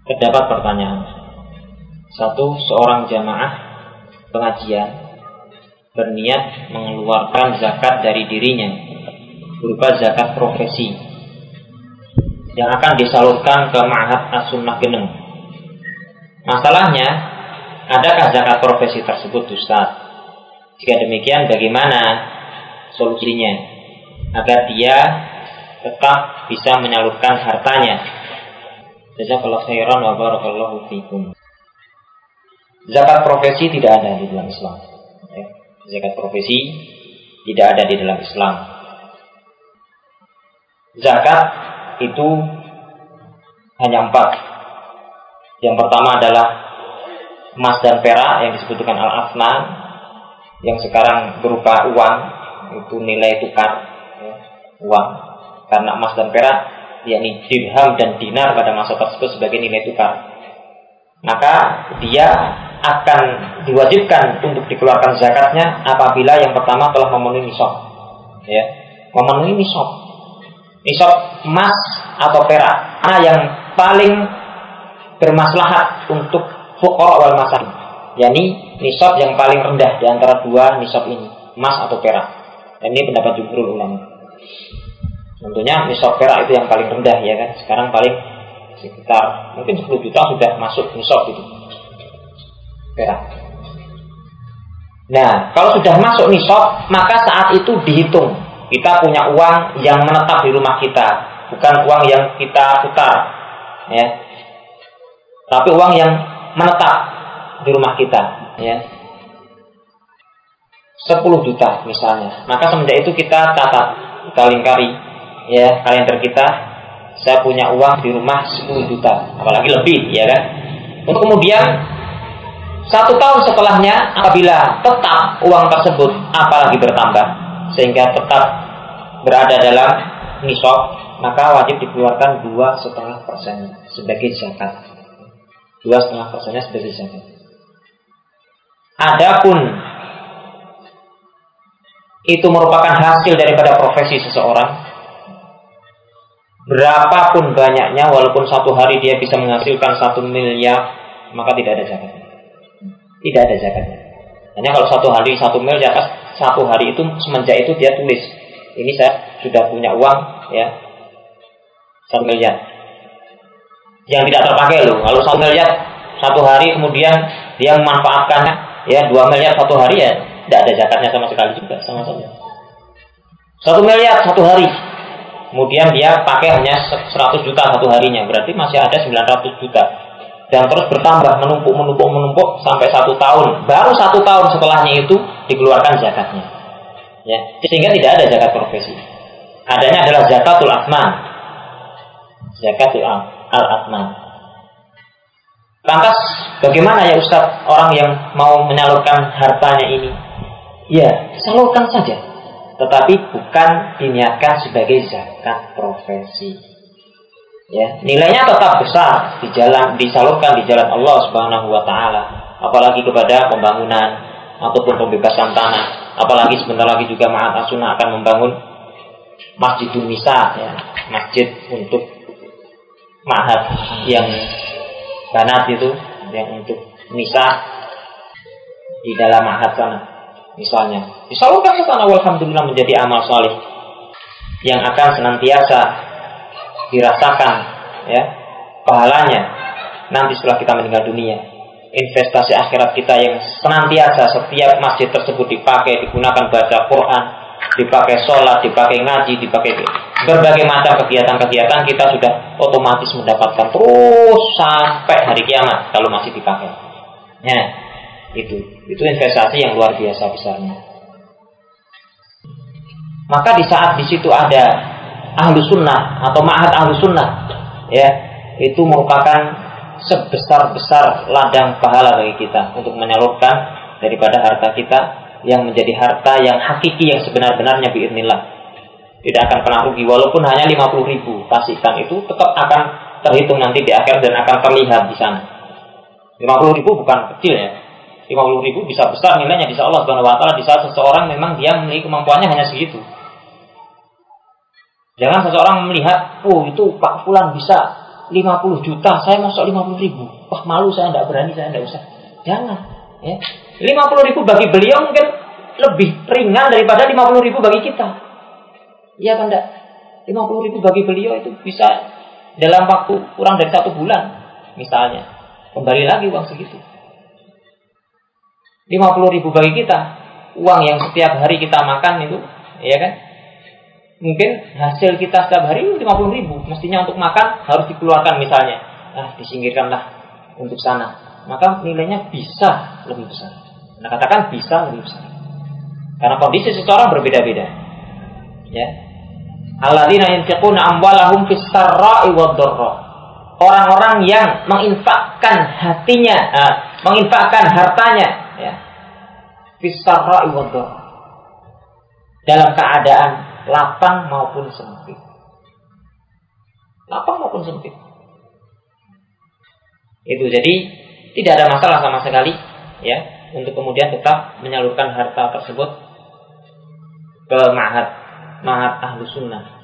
Terdapat pertanyaan. Satu, seorang jamaah pengajian berniat mengeluarkan zakat dari dirinya berupa zakat profesi yang akan disalurkan ke Ma'had As-Sunnah Geneng. Masalahnya, adakah zakat profesi tersebut, Ustaz? Jika demikian, bagaimana solusinya agar dia tetap bisa menyalurkan hartanya? Jazakallahu khairan wa barakallahu fikum. Zakat profesi tidak ada di dalam Islam. Zakat profesi tidak ada di dalam Islam. Zakat itu hanya 4. Yang pertama adalah emas dan perak yang disebut dengan al-afnan, yang sekarang berupa uang, itu nilai tukar uang. Karena emas dan perak, yakni dirham dan dinar pada masa tersebut sebagai nilai tukar, maka dia akan diwajibkan untuk dikeluarkan zakatnya apabila yang pertama telah memenuhi nisab, memenuhi nisab emas atau perak, yang paling bermaslahat untuk fuqara wal masakin, yakni nisab yang paling rendah di antara dua nisab ini, emas atau perak. Dan ini pendapat jumhur ulama. Tentunya nisab perak itu yang paling rendah, ya kan? Sekarang paling sekitar mungkin 10 juta sudah masuk nisab itu perak. Nah, kalau sudah masuk nisab, maka saat itu dihitung kita punya uang yang menetap di rumah kita, bukan uang yang kita putar, ya, tapi uang yang menetap di rumah kita, ya, 10 juta misalnya. Maka semenjak itu kita catat, kita lingkari, ya, kalender kita, saya punya uang di rumah 10 juta, apalagi lebih, ya kan? Untuk kemudian 1 tahun setelahnya, apabila tetap uang tersebut apalagi bertambah sehingga tetap berada dalam nisab, maka wajib dikeluarkan 2,5% sebagai zakat. 2,5% sebagai zakat. Adapun itu merupakan hasil daripada profesi seseorang, berapapun banyaknya, walaupun satu hari dia bisa menghasilkan 1 miliar, maka tidak ada zakatnya. Tidak ada zakatnya. Hanya kalau satu hari 1 miliar, satu hari itu semenjak itu dia tulis, ini saya sudah punya uang, ya, 1 miliar yang tidak terpakai loh. Kalau 1 miliar satu hari kemudian dia memanfaatkannya, ya, 2 miliar satu hari, ya tidak ada zakatnya sama sekali juga, sama saja. 1 miliar satu hari, kemudian dia pakai hanya 100 juta satu harinya, berarti masih ada 900 juta. Dan terus bertambah, menumpuk sampai 1 tahun. Baru 1 tahun setelahnya itu dikeluarkan zakatnya, ya. Sehingga tidak ada zakat profesi. Adanya adalah zakatul atman, zakatul al-atman. Lantas bagaimana ya Ustaz orang yang mau menyalurkan hartanya ini? Ya, salurkan saja, tetapi bukan diniatkan sebagai zakat profesi. Ya, nilainya tetap besar disalurkan di jalan Allah Subhanahu wa taala, apalagi kepada pembangunan ataupun pembebasan tanah, apalagi sebentar lagi juga Ma'had As-Sunnah akan membangun Masjidun Nisa, ya, masjid untuk ma'had yang banat itu, yang untuk nisa di dalam ma'had sana misalnya. Disalurkan ke sana, walhamdulillah, menjadi amal saleh yang akan senantiasa dirasakan, ya, pahalanya nanti setelah kita meninggal dunia. Investasi akhirat kita yang senantiasa setiap masjid tersebut dipakai, digunakan baca Quran, dipakai sholat, dipakai ngaji, dipakai berbagai macam kegiatan-kegiatan, kita sudah otomatis mendapatkan terus sampai hari kiamat kalau masih dipakai. Nah, itu investasi yang luar biasa besarnya. Maka di saat di situ ada ahlu sunnah atau ma'had ahlu sunnah, ya, itu merupakan sebesar-besar ladang pahala bagi kita untuk menyalurkan daripada harta kita yang menjadi harta yang hakiki, yang sebenar-benarnya biiznillah. Tidak akan pernah rugi, walaupun hanya 50.000 pastikan itu tetap akan terhitung nanti di akhir dan akan terlihat di sana. 50.000 bukan kecil, ya. 50.000 bisa besar nilainya di Allah Subhanahu wa taala di saat seseorang memang dia memiliki kemampuannya hanya segitu. Jangan seseorang melihat, oh itu Pak Fulan bisa 50 juta, saya masuk 50 ribu. Wah malu, saya tidak berani, saya tidak usah. Jangan. Ya. 50 ribu bagi beliau mungkin lebih ringan daripada 50 ribu bagi kita. Iya kan enggak? 50 ribu bagi beliau itu bisa dalam waktu kurang dari 1 bulan misalnya. Kembali lagi uang segitu. 50 ribu bagi kita, uang yang setiap hari kita makan itu, ya kan? Mungkin hasil kita setiap hari 50 ribu, mestinya untuk makan harus dikeluarkan misalnya. Disingkirkanlah untuk sana. Maka nilainya bisa lebih besar. Nah, katakan bisa lebih besar. Karena kondisi seseorang berbeda-beda. Ya. Alladzina yunfiquna amwalahum fis-sarra'i wad-dharra. Orang-orang yang menginfakkan hatinya, menginfakkan hartanya, ya. Fis-sarra'i wad-dharra. Dalam keadaan lapang maupun sempit. Lapang maupun sempit. Itu jadi tidak ada masalah sama sekali, ya, untuk kemudian tetap menyalurkan harta tersebut ke ma'had Ahlus Sunnah.